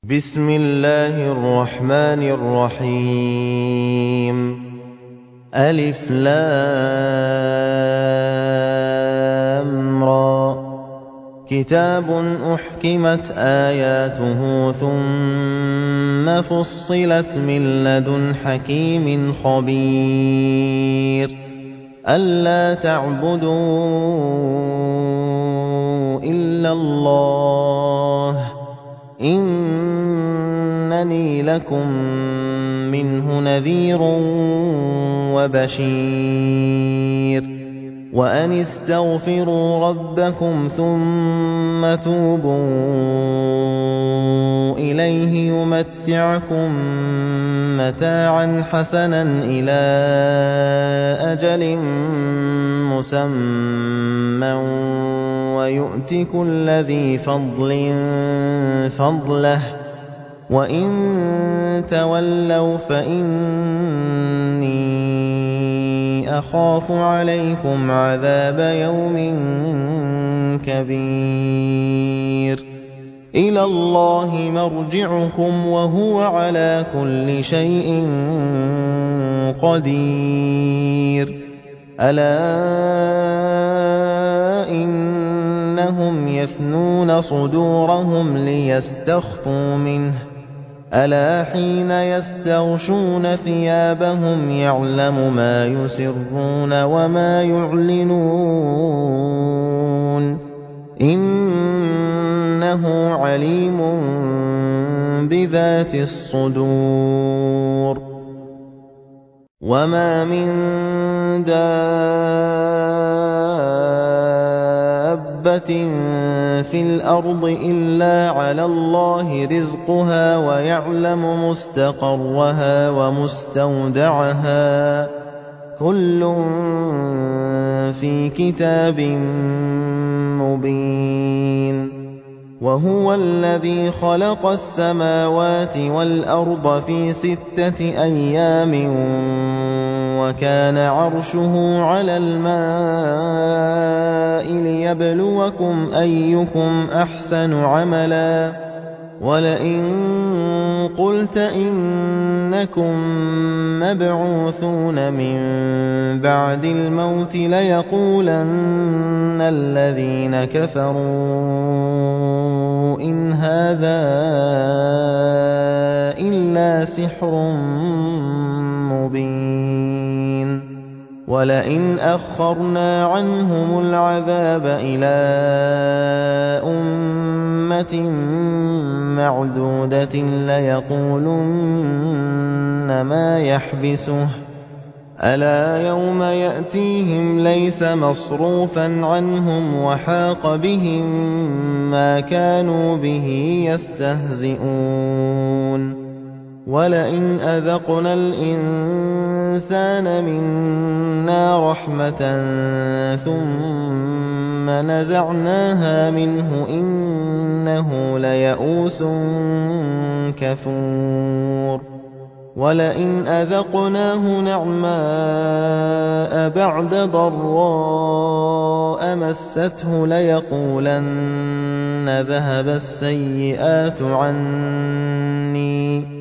بسم الله الرحمن الرحيم ألف لام را كتاب أحكمت آياته ثم فصلت من لدن حكيم خبير ألا تعبدوا إلا الله إنني لكم منه نذير وبشير وأن استغفروا ربكم ثم توبوا إليه يمتعكم متاعا حسنا إلى أجل مسمى ويؤت كل ذي فضل فضله وإن تولوا فإني أخاف عليكم عذاب يوم كبير إلى الله مرجعكم وهو على كل شيء قدير ألا إنهم يثنون صدورهم ليستخفوا منه ألا حين يستغشون ثيابهم يعلم ما يسرون وما يعلنون إنه عليم بذات الصدور وما من دابة في الأرض إلا على الله رزقها ويعلم مستقرها ومستودعها كل في كتاب مبين وهو الذي خلق السماوات والأرض في 6 أيام وكان عرشه على الماء ليبلوكم أيكم أحسن عملا ولئن قلت إنكم مبعوثون من بعد الموت ليقولن الذين كفروا إن هذا إلا سحر مبين ولئن أخرنا عنهم العذاب إلى أمة معدودة ليقولن ما يحبسه ألا يوم يأتيهم ليس مصروفا عنهم وحاق بهم ما كانوا به يستهزئون ولئن أذقنا الإنسان منا رحمة ثم نزعناها منه إنه ليئوس كفور ولئن أذقناه نعماء بعد ضراء مسته ليقولن ذهب السيئات عني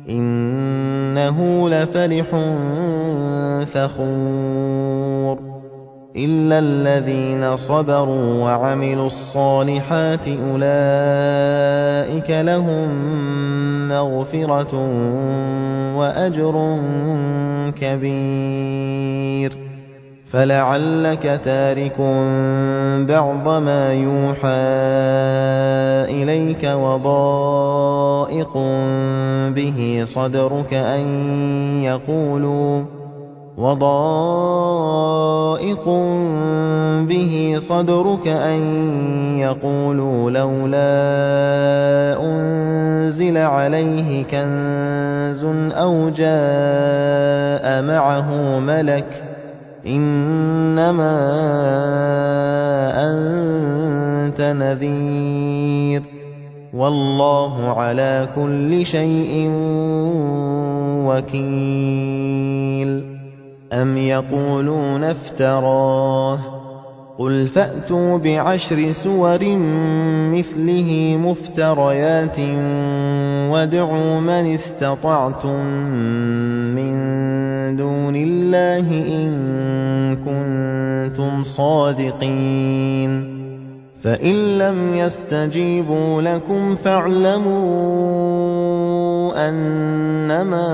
إنه لفرح فخور إلا الذين صبروا وعملوا الصالحات أولئك لهم مغفرة وأجر كبير فلعلك تارك بعض ما يوحى إليك وضائق به صدرك أن يقولوا لولا أنزل عليه كنز أو جاء معه ملك إنما أنت نذير والله على كل شيء وكيل أم يقولون افتراه قل فأتوا ب10 سور مثله مفتريات وادعوا من استطعتم من دون الله إن كنتم صادقين فإن لم يستجيبوا لكم فاعلموا أنما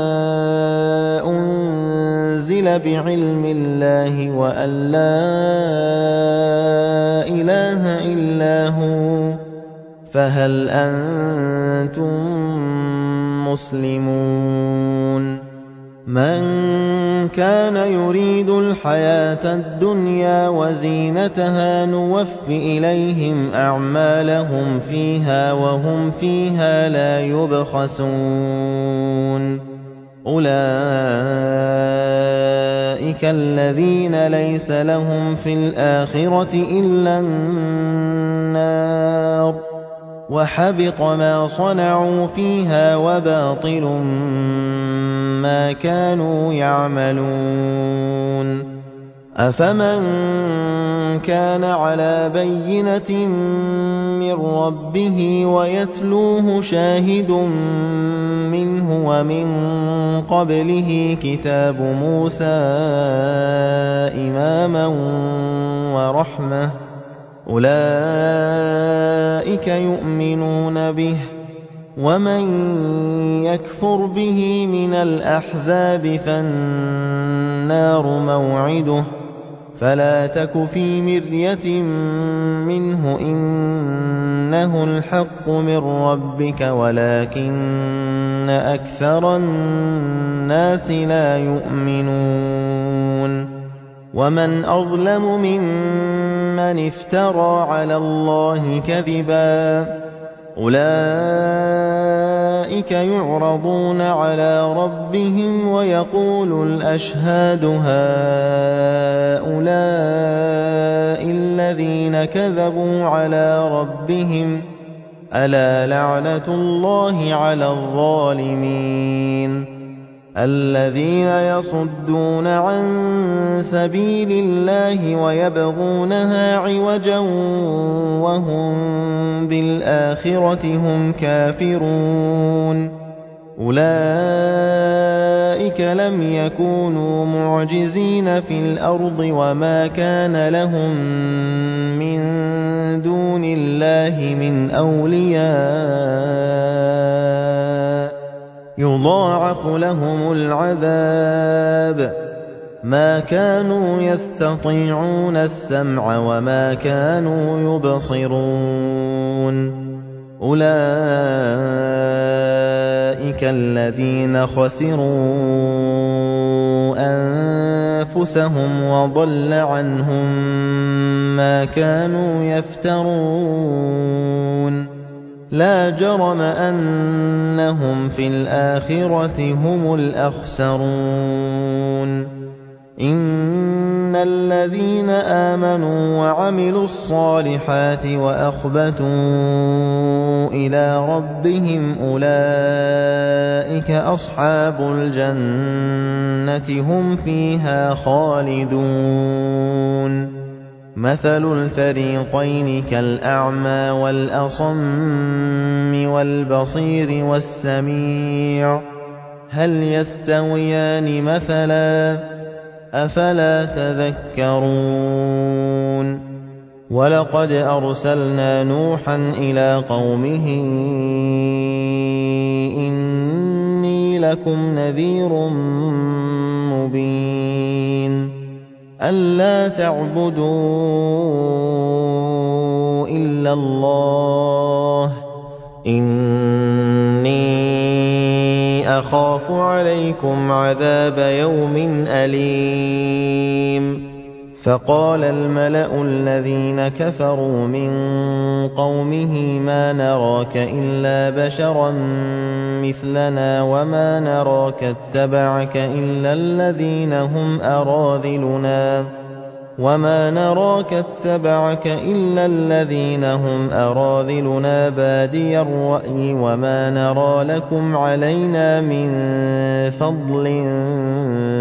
أنزل بعلم الله وأن لا إله إلا هو فهل أنتم مسلمون من كان يريد الحياة الدنيا وزينتها نوف إليهم أعمالهم فيها وهم فيها لا يبخسون أولئك الذين ليس لهم في الآخرة إلا النار وحبط ما صنعوا فيها وباطل ما كانوا يعملون أفمن كان على بينة من ربه ويتلوه شاهد منه ومن قبله كتاب موسى إماما ورحمة أولئك يؤمنون به ومن يكفر به من الأحزاب فالنار موعده فلا تك في مرية منه إنه الحق من ربك ولكن أكثر الناس لا يؤمنون ومن أظلم ممن افترى على الله كذبا أولئك يعرضون على ربهم ويقول الأشهاد هؤلاء الذين كذبوا على ربهم ألا لعنة الله على الظالمين الذين يصدون عن سبيل الله ويبغونها عوجا وهم بالآخرة هم كافرون أولئك لم يكونوا معجزين في الأرض وما كان لهم من دون الله من أولياء يضاعف لهم العذاب ما كانوا يستطيعون السمع وما كانوا يبصرون أولئك الذين خسروا أنفسهم وضل عنهم ما كانوا يفترون لا جرم أنهم في الآخرة هم الأخسرون إن الذين آمنوا وعملوا الصالحات وأخبتوا إلى ربهم أولئك أصحاب الجنة هم فيها خالدون مثل الفريقين كالأعمى والأصم والبصير والسميع هل يستويان مثلا أفلا تذكرون ولقد أرسلنا نوحا إلى قومه إني لكم نذير مبين ألا تعبدوا إلا الله إني أخاف عليكم عذاب يوم أليم فقال الملأ الذين كفروا من قومه ما نراك إلا بشرا مثلنا وما نراك اتبعك إلا الذين هم أراذلنا بادي الرأي وما نرى لكم علينا من فضل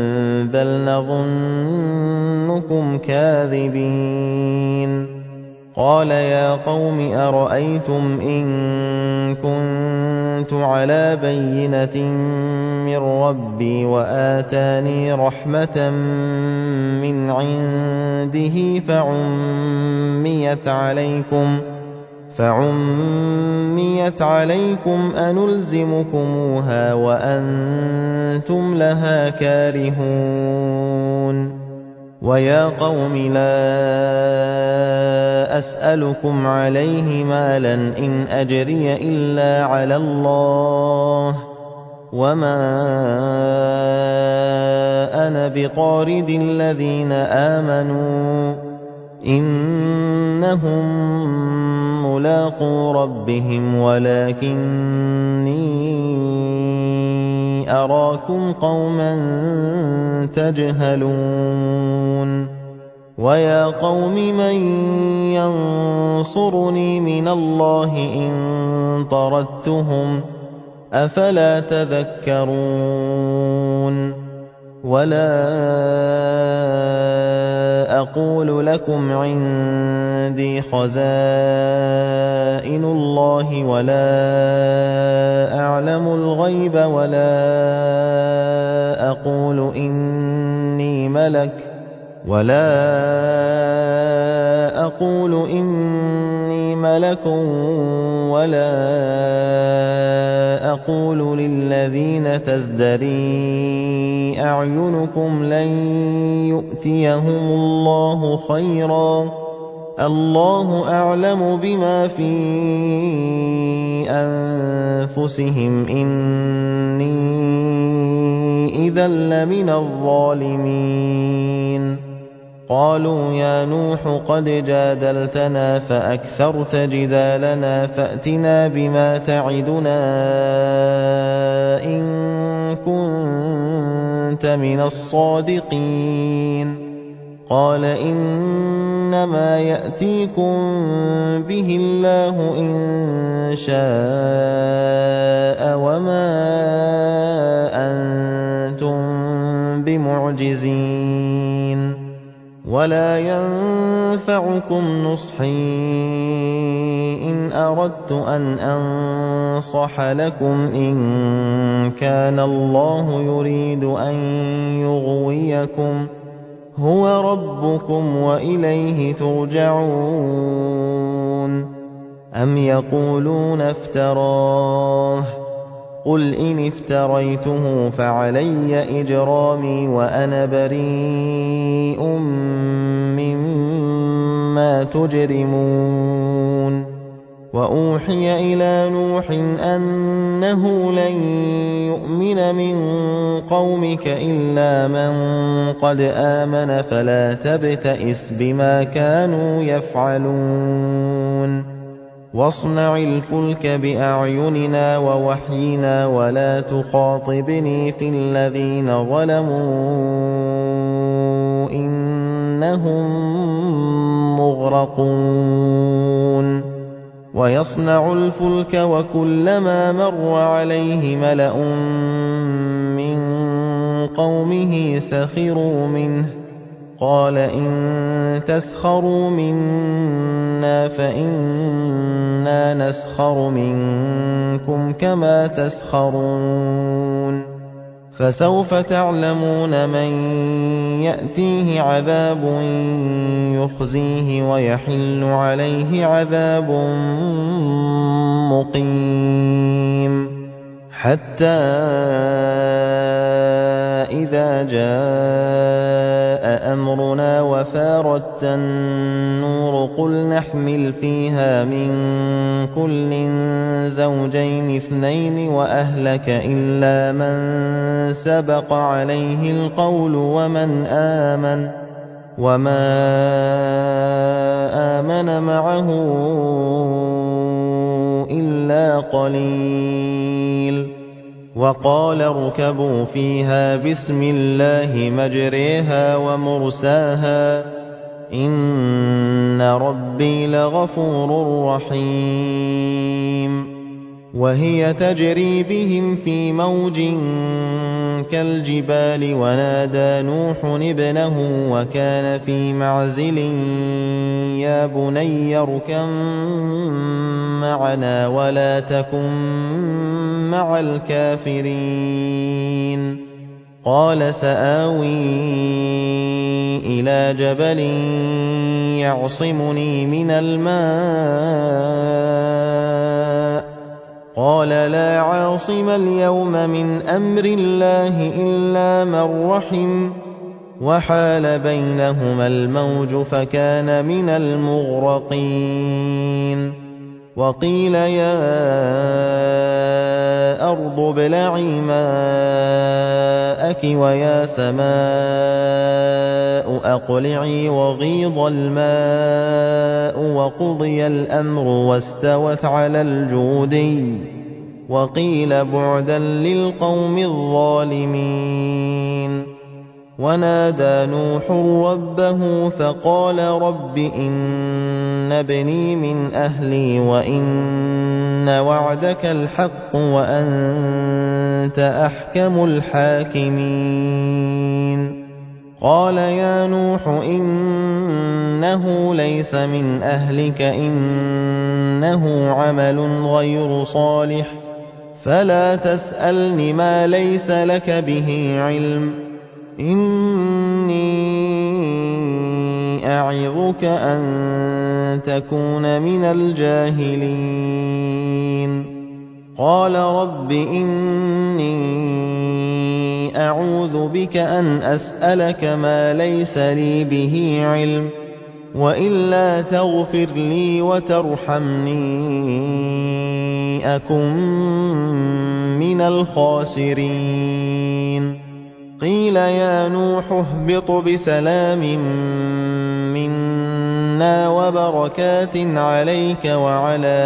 بل نظنكم كاذبين قَالَ يَا قَوْمِ أَرَأَيْتُمْ إِن كُنتُ عَلَىٰ بَيِّنَةٍ مِّن رَّبِّي وَآتَانِي رَحْمَةً مِّنْ عِندِهِ فَعُمِّيَتْ عَلَيْكُمْ أَنُلْزِمُكُمُوهَا وَأَنتُمْ لَهَا كَارِهُونَ وَيَا قَوْمِ لَا أَسْأَلُكُمْ عَلَيْهِ مَالًا إِنْ أَجْرِيَ إِلَّا عَلَى اللَّهِ وَمَا أَنَا بِطَارِدِ الَّذِينَ آمَنُوا إِنَّهُم مُّلَاقُو رَبِّهِمْ وَلَٰكِنِّي أَرَاكُمْ قَوْمًا تَجْهَلُونَ وَيَا قَوْمِ مَن يَنصُرُنِي مِنَ اللَّهِ إِن طَرَدتُّهُمْ ۚ أَفَلَا تَذَكَّرُونَ وَلَا أَقُولُ لَكُمْ عِندِي خَزَائِنُ اللَّهِ وَلَا أَعْلَمُ الْغَيْبَ وَلَا أَقُولُ إِنِّي مَلَكٌ وَلَا أَقُولُ لِلَّذِينَ تَزْدَرِي أَعْيُنُكُمْ لَن يُؤْتِيَهُمُ اللَّهُ خَيْرًا ۖ اللَّهُ أَعْلَمُ بِمَا فِي أَنفُسِهِمْ ۖ إِنِّي إِذًا لَّمِنَ الظَّالِمِينَ قَالُوا يَا نُوحُ قَدْ جَادَلْتَنَا فَأَكْثَرْتَ جِدَالَنَا فَأْتِنَا بِمَا تَعِدُنَا إِن كُنتَ مِنَ الصَّادِقِينَ قَالَ إِنَّمَا يَأْتِيكُم بِهِ اللَّهُ إِن شَاءَ وَمَا أَنتُم بِمُعْجِزِينَ وَلَا يَنفَعُكُمْ نُصْحِي إِنْ أَرَدتُّ أَنْ أَنصَحَ لَكُمْ إِن كَانَ اللَّهُ يُرِيدُ أَن يُغْوِيَكُمْ ۚ هُوَ رَبُّكُمْ وَإِلَيْهِ تُرْجَعُونَ أَمْ يَقُولُونَ افْتَرَاهُ ۖ قُلْ إِنِ افْتَرَيْتُهُ فَعَلَيَّ إِجْرَامِي وَأَنَا بَرِيءٌ مِّمَّا تُجْرِمُونَ وَأُوحِيَ إِلَىٰ نُوحٍ أَنَّهُ لَن يُؤْمِنَ مِن قَوْمِكَ إِلَّا مَن قَدْ آمَنَ فَلَا تَبْتَئِسْ بِمَا كَانُوا يَفْعَلُونَ وَاصْنَعِ الْفُلْكَ بِأَعْيُنِنَا وَوَحْيِنَا وَلَا تُخَاطِبْنِي فِي الَّذِينَ ظَلَمُوا إِنَّهُم مُّغْرَقُونَ وَيَصْنَعُ الْفُلْكَ وَكُلَّمَا مَرَّ عَلَيْهِ مَلَأٌ مِّن قَوْمِهِ سَخِرُوا مِنْهُ قَالَ إِن تَسْخَرُوا مِنَّا فَإِنَّا نَسْخَرُ مِنكُمْ كَمَا تَسْخَرُونَ فَسَوْفَ تَعْلَمُونَ مَن يَأْتِيهِ عَذَابٌ يُخْزِيهِ وَيَحِلُّ عَلَيْهِ عَذَابٌ مُّقِيمٌ حَتَّىٰ إِذَا جَاءَ أَمْرُنَا وَفَارَتِ النُّورُ قُلْ نَحْمِلُ فِيهَا مِن كُلٍّ زَوْجَيْنِ اثْنَيْنِ وَأَهْلَكَ إِلَّا مَن سَبَقَ عَلَيْهِ الْقَوْلُ وَمَنْ آمَنَ وَمَا آمَنَ مَعَهُ إِلَّا قَلِيلٌ وَقَالَ ارْكَبُوا فِيهَا بِسْمِ اللَّهِ مَجْرَاهَا وَمُرْسَاهَا ۚ إِنَّ رَبِّي لَغَفُورٌ رَّحِيمٌ وهي تجري بهم في موج كالجبال ونادى نوح ابنه وكان في معزل يا بني اركب معنا ولا تكن مع الكافرين قال سآوي إلى جبل يعصمني من الماء قال لا عاصم اليوم من أمر الله إلا من رحم وحال بينهما الموج فكان من المغرقين وقيل يا أرض ابلعي ماءك ويا سماء أقلعي وغيض الماء وقضي الأمر واستوت على الجودي وقيل بعدا للقوم الظالمين ونادى نوح ربه فقال رب إن ابني من أهلي وإن وعدك الحق وأنت أحكم الحاكمين قال يا نوح إنه ليس من أهلك إنه عمل غير صالح فلا تسألني ما ليس لك به علم إني أعظك أن تكون من الجاهلين قال رب إني أعوذ بك أن أسألك ما ليس لي به علم وإلا تغفر لي وترحمني أكن من الخاسرين قيل يا نوح اهبط بسلام منا وبركات عليك وعلى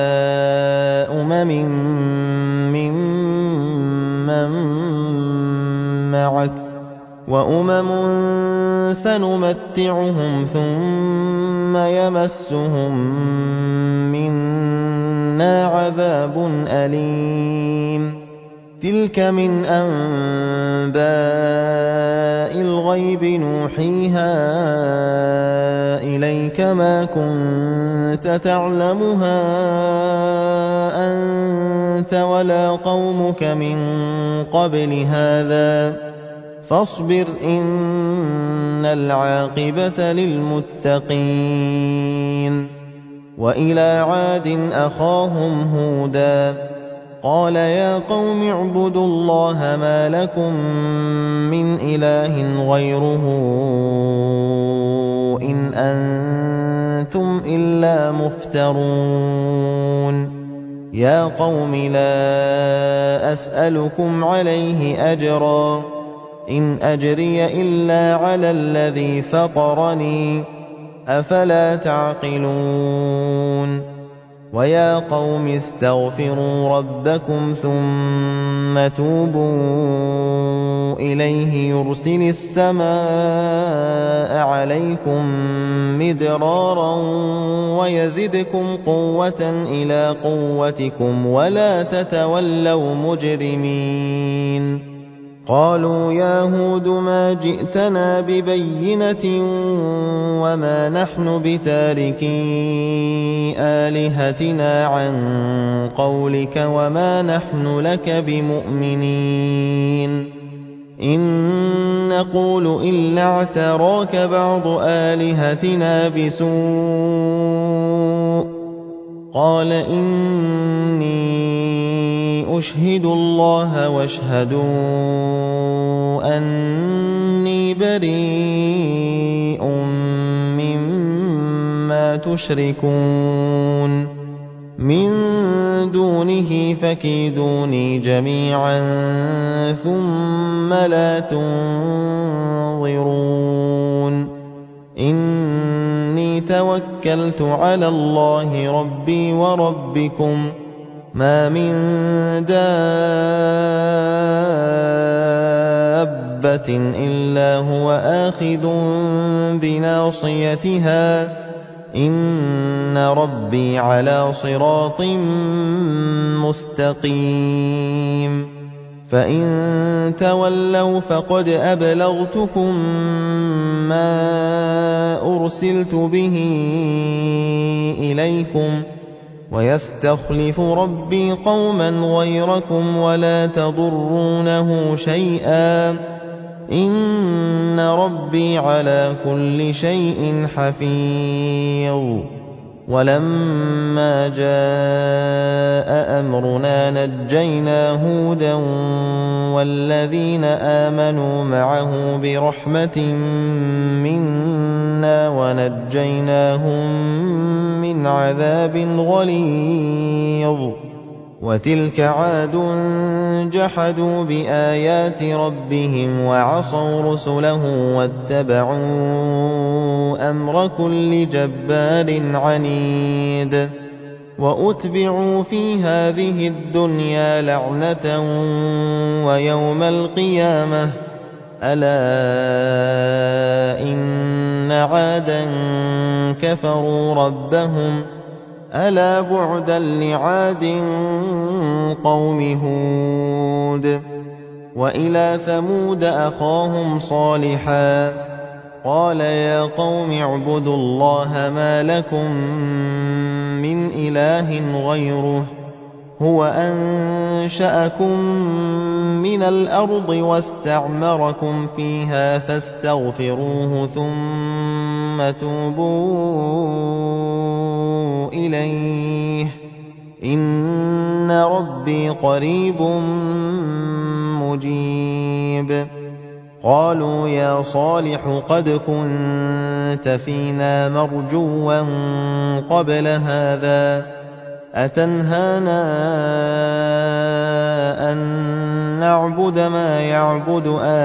ممن معك وأمم سنمتعهم ثم يمسهم منا عذاب أليم تلك من أنباء الغيب نوحيها إليك ما كنت تعلمها أنت ولا قومك من قبل هذا فاصبر إن العاقبة للمتقين وإلى عاد أخاهم هودا قال يا قوم اعبدوا الله ما لكم من إله غيره إن أنتم إلا مفترون يا قوم لا أسألكم عليه أجرا إن أجري إلا على الذي فطرني أفلا تعقلون ويا قوم استغفروا ربكم ثم توبوا إليه يرسل السماء عليكم مدرارا ويزدكم قوة إلى قوتكم ولا تتولوا مجرمين قالوا يا هود ما جئتنا ببينة وما نحن بتاركي آلهتنا عن قولك وما نحن لك بمؤمنين إن نقول إلا اعتراك بعض آلهتنا بسوء قال إني أشهد الله واشهدوا أني بريء مما تشركون من دونه فكيدوني جميعا ثم لا تنظرون إني توكلت على الله ربي وربكم ما من دابة إلا هو آخذ بناصيتها إن إِنَّ رَبِّي عَلَىٰ صِرَاطٍ مُّسْتَقِيمٍ فَإِن تَوَلَّوْا فَقَدْ أَبْلَغْتُكُم مَّا أُرْسِلْتُ بِهِ إِلَيْكُمْ ۚ وَيَسْتَخْلِفُ رَبِّي قَوْمًا غَيْرَكُمْ وَلَا تَضُرُّونَهُ شَيْئًا ۚ إِنَّ رَبِّي عَلَىٰ كُلِّ شَيْءٍ حَفِيظٌ وَلَمَّا جَاءَ أَمْرُنَا نَجَّيْنَا هُودًا وَالَّذِينَ آمَنُوا مَعَهُ بِرَحْمَةٍ مِّنَّا وَنَجَّيْنَاهُم مِّنْ عَذَابٍ غَلِيظٍ وَتِلْكَ عَادٌ جَحَدُوا بِآيَاتِ رَبِّهِمْ وَعَصَوْا رُسُلَهُ وَاتَّبَعُوا أَمْرَ كُلِّ جَبَّارٍ عَنِيدٍ وَأُتْبِعُوا فِي هَٰذِهِ الدُّنْيَا لَعْنَةً وَيَوْمَ الْقِيَامَةِ ۗ أَلَا إِنَّ عَادًا كَفَرُوا رَبَّهُمْ ۗ أَلَا بُعْدًا لِّعَادٍ قَوْمِ هُودٍ وَإِلَىٰ ثَمُودَ أَخَاهُمْ صَالِحًا ۗ قَالَ يَا قَوْمِ اعْبُدُوا اللَّهَ مَا لَكُم مِّنْ إِلَٰهٍ غَيْرُهُ ۖ هُوَ أَنشَأَكُم مِّنَ الْأَرْضِ وَاسْتَعْمَرَكُمْ فِيهَا فَاسْتَغْفِرُوهُ ثُمَّ تُوبُوا إِلَيْهِ ۚ إِنَّ رَبِّي قَرِيبٌ مُّجِيبٌ قَالُوا يَا صَالِحُ قَدْ كُنتَ فِينَا مَرْجُوًّا قَبْلَ هَٰذَا ۖ أَتَنْهَانَا أَن نَّعْبُدَ مَا يَعْبُدُ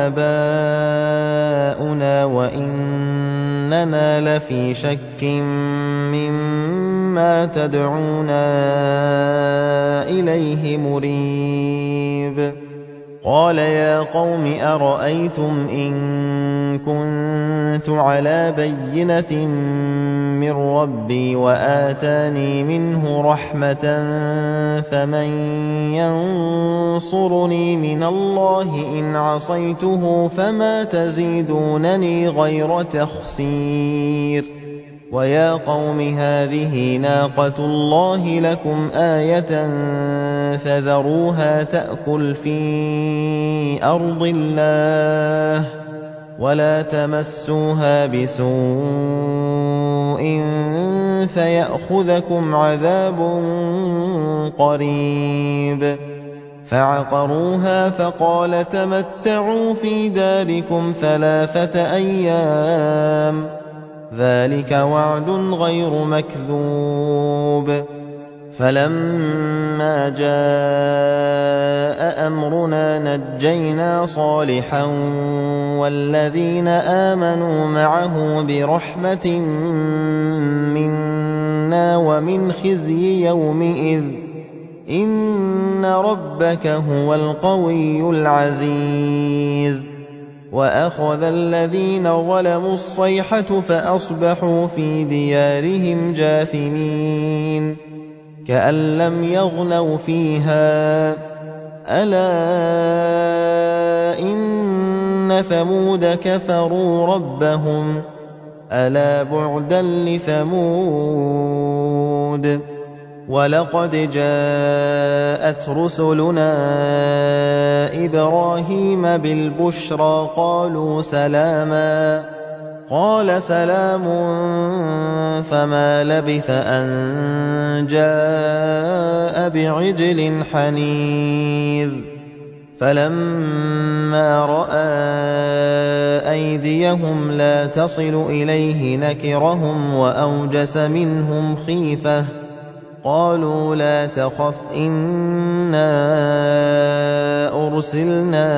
آبَاؤُنَا وَإِنَّنَا لَفِي شَكٍّ مِّمَّا تَدْعُونَا إِلَيْهِ مُرِيبٍ قَالَ يَا قَوْمِ أَرَأَيْتُمْ إِن كُنتُ عَلَىٰ بَيِّنَةٍ مِّن رَّبِّي وَآتَانِي مِنْهُ رَحْمَةً فَمَن يَنصُرُنِي مِنَ اللَّهِ إِنْ عَصَيْتُهُ فَمَا تَزِيدُونَنِي غَيْرَ تَخْسِيرٍ وَيَا قَوْمِ هَٰذِهِ نَاقَةُ اللَّهِ لَكُمْ آيَةً فَذَرُوهَا تَأْكُلْ فِي أَرْضِ اللَّهِ وَلَا تَمَسُّوهَا بِسُوءٍ فَيَأْخُذَكُمْ عَذَابٌ قَرِيبٌ فَعَقَرُوهَا فَقَالَ تَمَتَّعُوا فِي دَارِكُمْ 3 أَيَّامٍ ۖ ذَٰلِكَ وَعْدٌ غَيْرُ مَكْذُوبٍ فَلَمَّا جَاءَ أَمْرُنَا نَجَّيْنَا صَالِحًا وَالَّذِينَ آمَنُوا مَعَهُ بِرَحْمَةٍ مِّنَّا وَمِنْ خِزْيِ يَوْمِئِذٍ ۗ إِنَّ رَبَّكَ هُوَ الْقَوِيُّ الْعَزِيزُ وَأَخَذَ الَّذِينَ ظَلَمُوا الصَّيْحَةُ فَأَصْبَحُوا فِي دِيَارِهِمْ جَاثِمِينَ كَأَن لَّمْ يَغْنَوْا فِيهَا ۗ أَلَا إِنَّ ثَمُودَ كَفَرُوا رَبَّهُمْ ۗ أَلَا بُعْدًا لِّثَمُودَ وَلَقَدْ جَاءَتْ رُسُلُنَا إِبْرَاهِيمَ بِالْبُشْرَىٰ قَالُوا سَلَامًا ۖ قَالَ سَلَامٌ فَمَا لَبِثَ أَن جَاءَ بِعِجْلٍ حَنِيذٍ فَلَمَّا رَأَىٰ أَيْدِيَهُمْ لَا تَصِلُ إِلَيْهِ نَكِرَهُمْ وَأَوْجَسَ مِنْهُمْ خِيفَةً ۚ قَالُوا لَا تَخَفْ إِنَّا أُرْسِلْنَا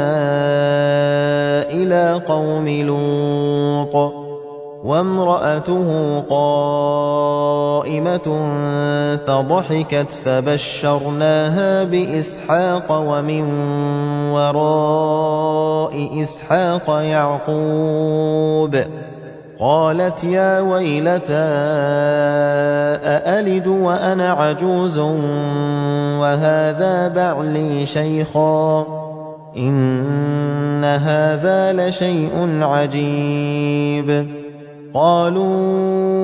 إِلَىٰ قَوْمِ لُوطٍ وَامْرَأَتُهُ قَائِمَةٌ فَضَحِكَتْ فَبَشَّرْنَاهَا بِإِسْحَاقَ وَمِن وَرَاءِ إِسْحَاقَ يَعْقُوبَ قالت يا ويلتى أألد وأنا عجوز وهذا بعلي شيخا إن هذا لشيء عجيب قالوا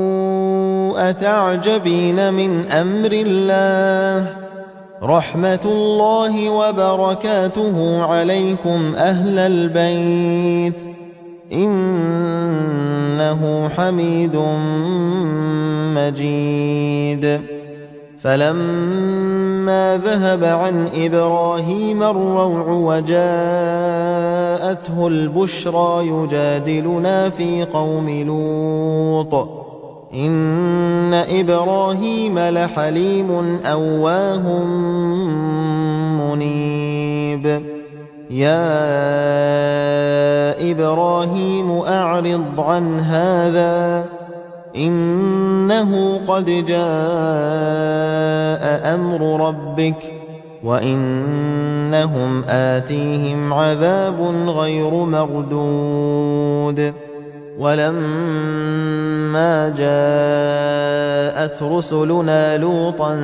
أتعجبين من أمر الله رحمة الله وبركاته عليكم أهل البيت إنه حميد مجيد فلما ذهب عن إبراهيم الروع وجاءته البشرى يجادلنا في قوم لوط إن إبراهيم لحليم أواه منيب يا إبراهيم أعرض عن هذا إنه قد جاء أمر ربك وإنهم آتيهم عذاب غير مردود ولما جاءت رسلنا لوطا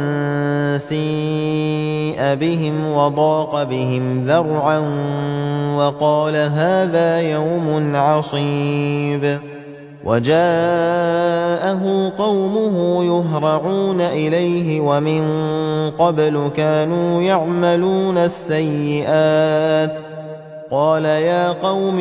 سيء بهم وضاق بهم ذرعا وقال هذا يوم عصيب وجاءه قومه يهرعون إليه ومن قبل كانوا يعملون السيئات قال يا قوم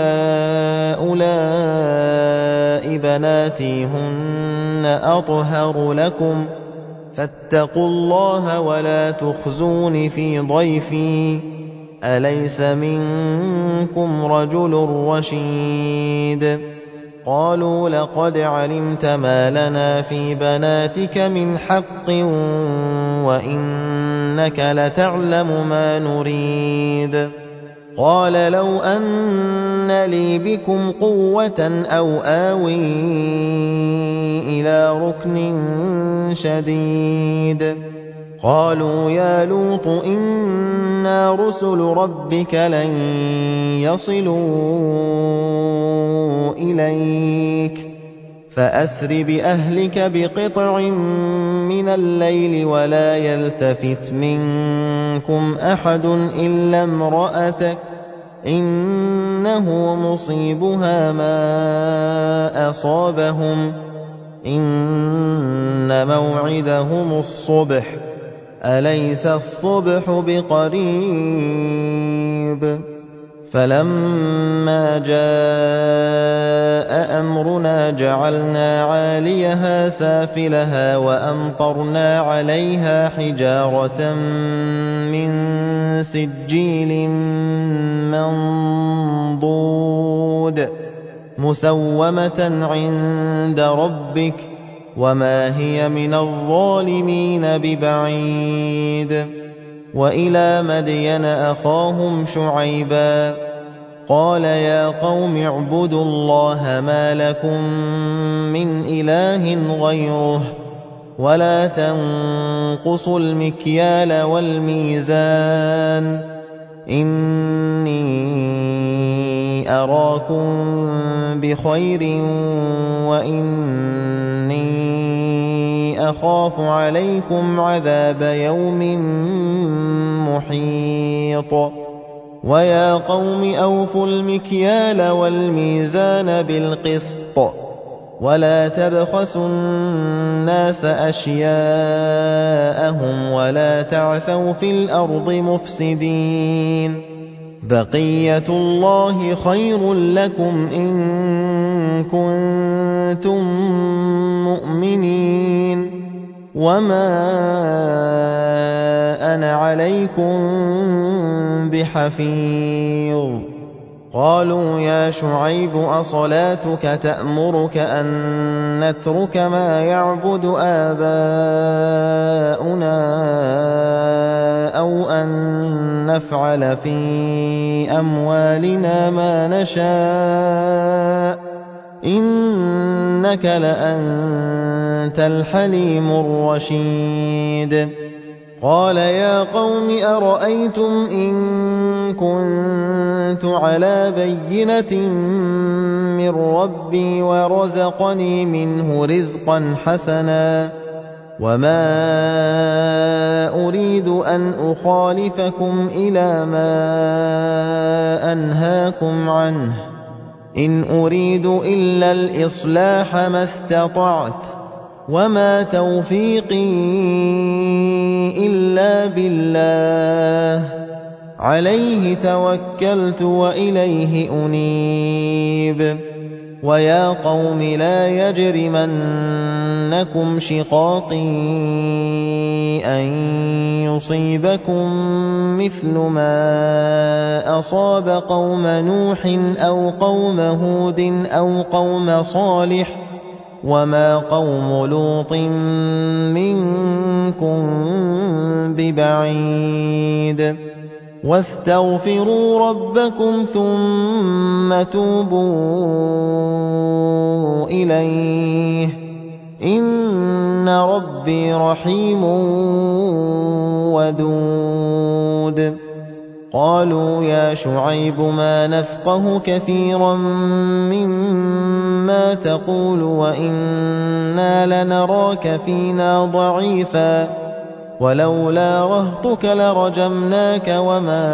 هؤلاء بناتي هن أطهر لكم فاتقوا الله ولا تخزون في ضيفي أليس منكم رجل رشيد قالوا لقد علمت ما لنا في بناتك من حق وإنك لتعلم ما نريد قال لو أن لي بكم قوة أو آوي إلى ركن شديد قالوا يا لوط إنا رسل ربك لن يصلوا إليك فأسر بأهلك بقطع من الليل ولا يلتفت منكم أحد إلا امرأتك إنه مصيبها ما أصابهم إن موعدهم الصبح أليس الصبح بقريب فلما جاء أمرنا جعلنا عاليها سافلها وأمطرنا عليها حجارة من سجيل منضود مسومة عند ربك وما هي من الظالمين ببعيد وإلى مدين أخاهم شعيبا قال يا قوم اعبدوا الله ما لكم من إله غيره ولا تنقصوا المكيال والميزان إني أراكم بخير وإني أخاف عليكم عذاب يوم محيط ويا قوم أوفوا المكيال والميزان بالقسط ولا تبخسوا الناس أشياءهم ولا تعثوا في الأرض مفسدين بقية الله خير لكم إن كنتم مؤمنين وما أنا عليكم بحفيظ قالوا يا شعيب أصلاتك تأمرك أن نترك ما يعبد آباؤنا أو أن نفعل في أموالنا ما نشاء إنك لأنت الحليم الرشيد قَالَ يَا قَوْمِ أَرَأَيْتُمْ إِن كُنتُ عَلَىٰ بَيِّنَةٍ مِّن رَّبِّي وَرَزَقَنِي مِنْهُ رِزْقًا حَسَنًا وَمَا أُرِيدُ أَنْ أُخَالِفَكُمْ إِلَىٰ مَا أَنْهَاكُمْ عَنْهُ ۚ إِنْ أُرِيدُ إِلَّا الْإِصْلَاحَ مَا اسْتَطَعْتُ ۚ وَمَا تَوْفِيقِي إِلَّا بِاللَّهِ ۚ عَلَيْهِ تَوَكَّلْتُ وَإِلَيْهِ أُنِيبُ وَيَا قَوْمِ لَا يَجْرِمَنَّكُمْ شِقَاقِي أَن يُصِيبَكُم مِّثْلُ مَا أَصَابَ قَوْمَ نُوحٍ أَوْ قَوْمَ هُودٍ أَوْ قَوْمَ صَالِحٍ ۚ وَمَا قَوْمُ لُوطٍ مِّنكُم بِبَعِيدٍ وَاسْتَغْفِرُوا رَبَّكُمْ ثُمَّ تُوبُوا إِلَيْهِ ۚ إِنَّ رَبِّي رَحِيمٌ وَدُودٌ قَالُوا يَا شُعَيْبُ مَا نَفْقَهُ كَثِيرًا مِّمَّا تَقُولُ وَإِنَّا لَنَرَاكَ فِينَا ضَعِيفًا وَلَوْلَا رَهْطُكَ لَرَجَمْنَاكَ وَمَا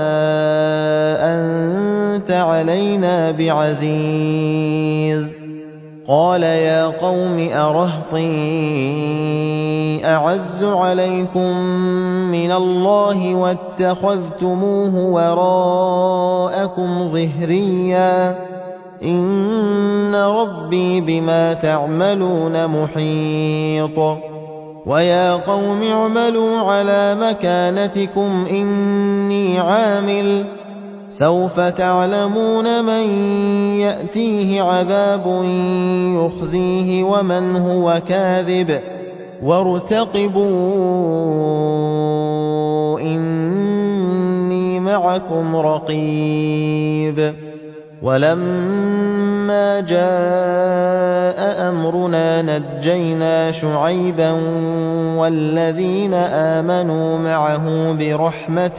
أَنتَ عَلَيْنَا بِعَزِيزٍ قَالَ يَا قَوْمِ أَرَهْطِي أَعَزُّ عَلَيْكُم مِّنَ اللَّهِ وَاتَّخَذْتُمُوهُ وَرَاءَكُمْ ظِهْرِيًّا ۖ إِنَّ رَبِّي بِمَا تَعْمَلُونَ مُحِيطٌ وَيَا قَوْمِ اعْمَلُوا عَلَىٰ مَكَانَتِكُمْ إِنِّي عَامِلٌ ۖ سَوْفَ تَعْلَمُونَ مَن يَأْتِيهِ عَذَابٌ يُخْزِيهِ وَمَنْ هُوَ كَاذِبٌ ۖ وَارْتَقِبُوا إِنِّي مَعَكُمْ رَقِيبٌ وَلَمَّا جَاءَ أَمْرُنَا نَجَّيْنَا شُعَيْبًا وَالَّذِينَ آمَنُوا مَعَهُ بِرَحْمَةٍ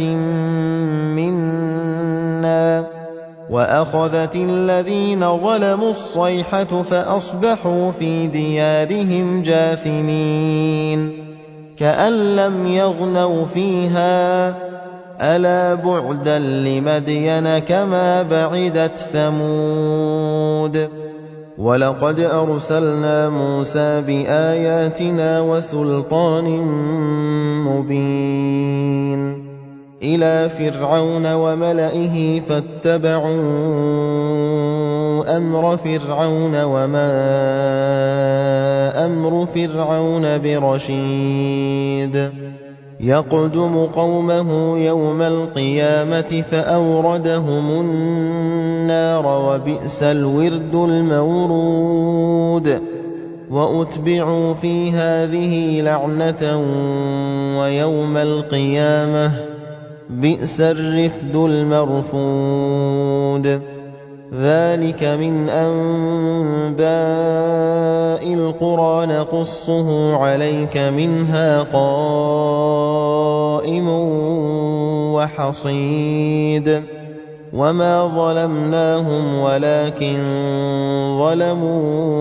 مِّنَّا وَأَخَذَتِ الَّذِينَ ظَلَمُوا الصَّيْحَةُ فَأَصْبَحُوا فِي دِيَارِهِمْ جَاثِمِينَ كَأَن لَّمْ يَغْنَوْا فِيهَا ۗ أَلَا بُعْدًا لِّمَدْيَنَ كَمَا بَعِدَتْ ثَمُودُ وَلَقَدْ أَرْسَلْنَا مُوسَىٰ بِآيَاتِنَا وَسُلْطَانٍ مُّبِينٍ إِلَىٰ فِرْعَوْنَ وَمَلَئِهِ فَاتَّبَعُوا أَمْرَ فِرْعَوْنَ وَمَا أَمْرُ فِرْعَوْنَ بِرَشِيدٍ يَقْدُمُ قَوْمَهُ يَوْمَ الْقِيَامَةِ فَأَوْرَدَهُمُ النَّارَ ۖ وَبِئْسَ الْوِرْدُ الْمَوْرُودُ وَأُتْبِعُوا فِي هَٰذِهِ لَعْنَةً وَيَوْمَ الْقِيَامَةِ ۚ بِئْسَ الرِّفْدُ الْمَرْفُودُ ذَٰلِكَ مِنْ أَنبَاءِ الْقُرَىٰ نَقُصُّهُ عَلَيْكَ ۖ مِنْهَا قَائِمٌ وَحَصِيدٌ وَمَا ظَلَمْنَاهُمْ وَلَٰكِن ظَلَمُوا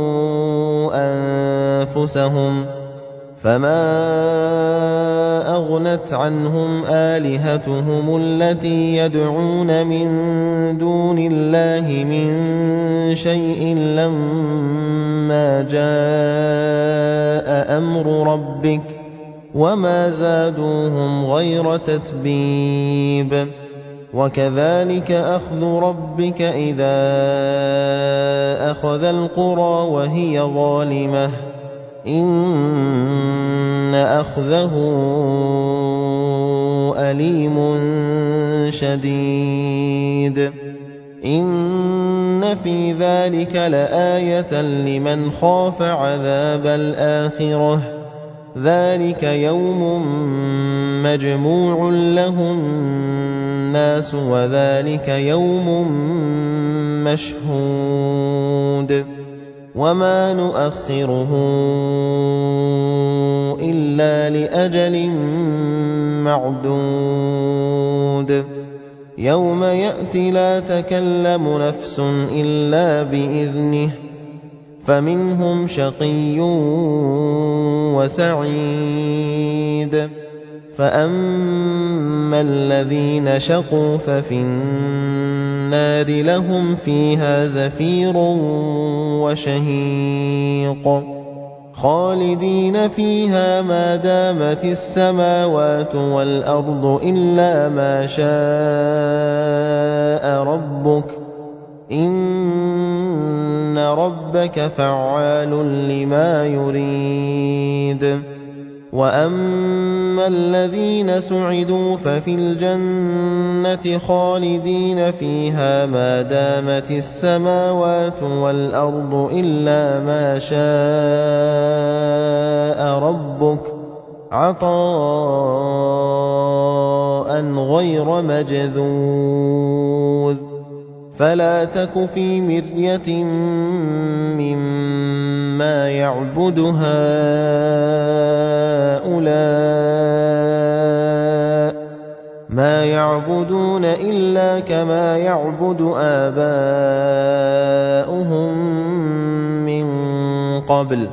أَنفُسَهُمْ ۖ فَمَا أَغْنَتْ عَنْهُمْ آلِهَتُهُمُ الَّتِي يَدْعُونَ مِن دُونِ اللَّهِ مِن شَيْءٍ لَّمَّا جَاءَ أَمْرُ رَبِّكَ ۖ وَمَا زَادُوهُمْ غَيْرَ تَتْبِيبٍ وَكَذَٰلِكَ أَخْذُ رَبِّكَ إِذَا أَخَذَ الْقُرَىٰ وَهِيَ ظَالِمَةٌ ۚ إِنَّ أَخْذَهُ أَلِيمٌ شَدِيدٌ إِنَّ فِي ذَٰلِكَ لَآيَةً لِّمَنْ خَافَ عَذَابَ الْآخِرَةِ ۚ ذَٰلِكَ يَوْمٌ مَّجْمُوعٌ لَّهُ النَّاسُ ۖ وَذَٰلِكَ يَوْمٌ مَّشْهُودٌ وما نؤخره إلا لأجل معدود يوم يأتي لا تكلم نفس إلا بإذنه فمنهم شقي وسعيد فأما الذين شقوا ففي النار لهم فيها زفير وشهيق خالدين فيها ما دامت السماوات والأرض إلا ما شاء ربك إن ربك فعال لما يريد وأما الذين سعدوا ففي الجنة خالدين فيها ما دامت السماوات والأرض إلا ما شاء ربك عطاء غير مجذوذ فلا تك في مرية مما يعبد هؤلاء ما يعبدون إلا كما يعبد آباؤهم من قبل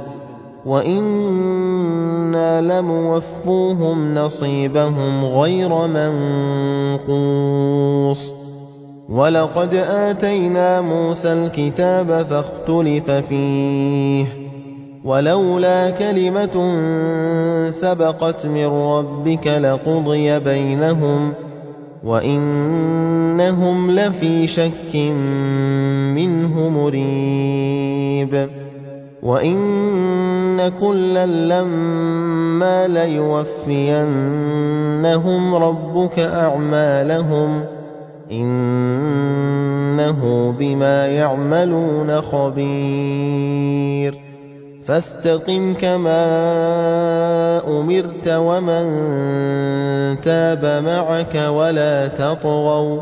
وإنا لموفوهم نصيبهم غير منقوص ولقد آتينا موسى الكتاب فاختلف فيه ولولا كلمة سبقت من ربك لقضي بينهم وإنهم لفي شك منه مريب وإن كلا لما ليوفينهم ربك أعمالهم إنه بما يعملون خبير فاستقم كما أمرت ومن تاب معك ولا تطغوا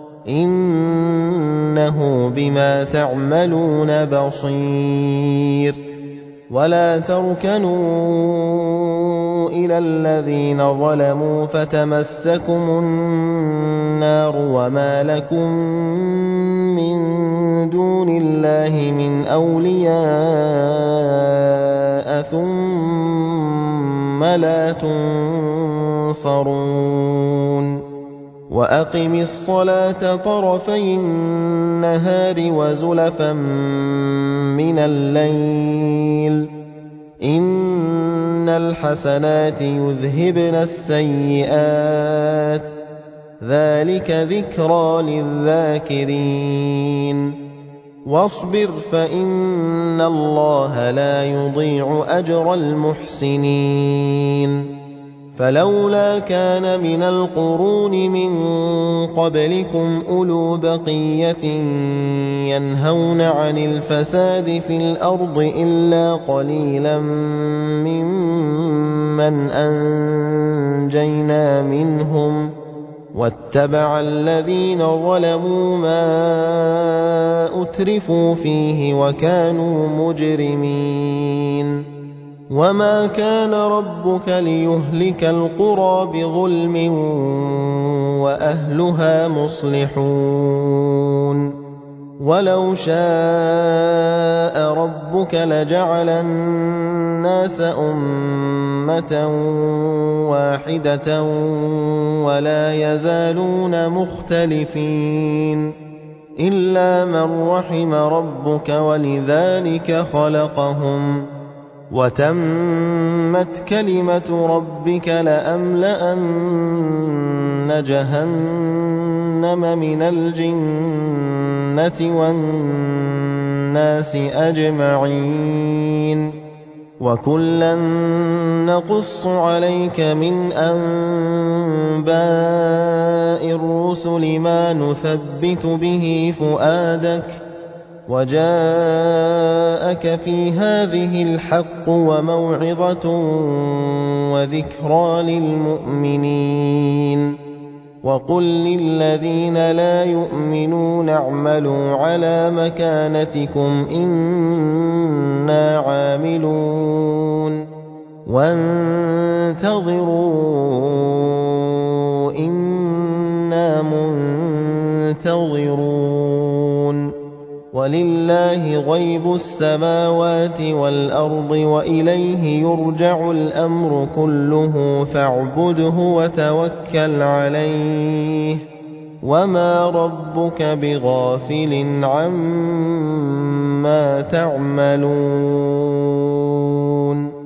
إنه بما تعملون بصير ولا تركنوا إلى الذين ظلموا فتمسكم النار وما لكم من دون الله من أولياء ثم لا تنصرون وأقم الصلاة طرفي النهار وزلفا من الليل إن الحسنات يذهبن السيئات ذلك ذكرى للذاكرين واصبر فإن الله لا يضيع أجر المحسنين فلولا كان من القرون من قبلكم أولو بقية ينهون عن الفساد في الأرض إلا قليلا ممن أنجينا منهم واتبع الذين ظلموا ما أترفوا فيه وكانوا مجرمين وما كان ربك ليهلك القرى بظلم وأهلها مصلحون ولو شاء ربك لجعل الناس أمة واحدة ولا يزالون مختلفين إلا من رحم ربك ولذلك خلقهم وتمت كلمة ربك لأملأن جهنم من الجنة والناس أجمعين وكلا نقص عليك من أنباء الرسل ما نثبت به فؤادك وجاءك في هذه الحق وموعظة وذكرى للمؤمنين وَقُل لِّلَّذِينَ لَا يُؤْمِنُونَ اعْمَلُوا عَلَىٰ مَكَانَتِكُمْ إِنَّا عَامِلُونَ وَانتَظِرُوا إِنَّا مُنتَظِرُونَ وَلِلَّهِ غَيْبُ السَّمَاوَاتِ وَالْأَرْضِ وَإِلَيْهِ يُرْجَعُ الْأَمْرُ كُلُّهُ فَاعْبُدْهُ وَتَوَكَّلْ عَلَيْهِ وَمَا رَبُّكَ بِغَافِلٍ عَمَّا تَعْمَلُونَ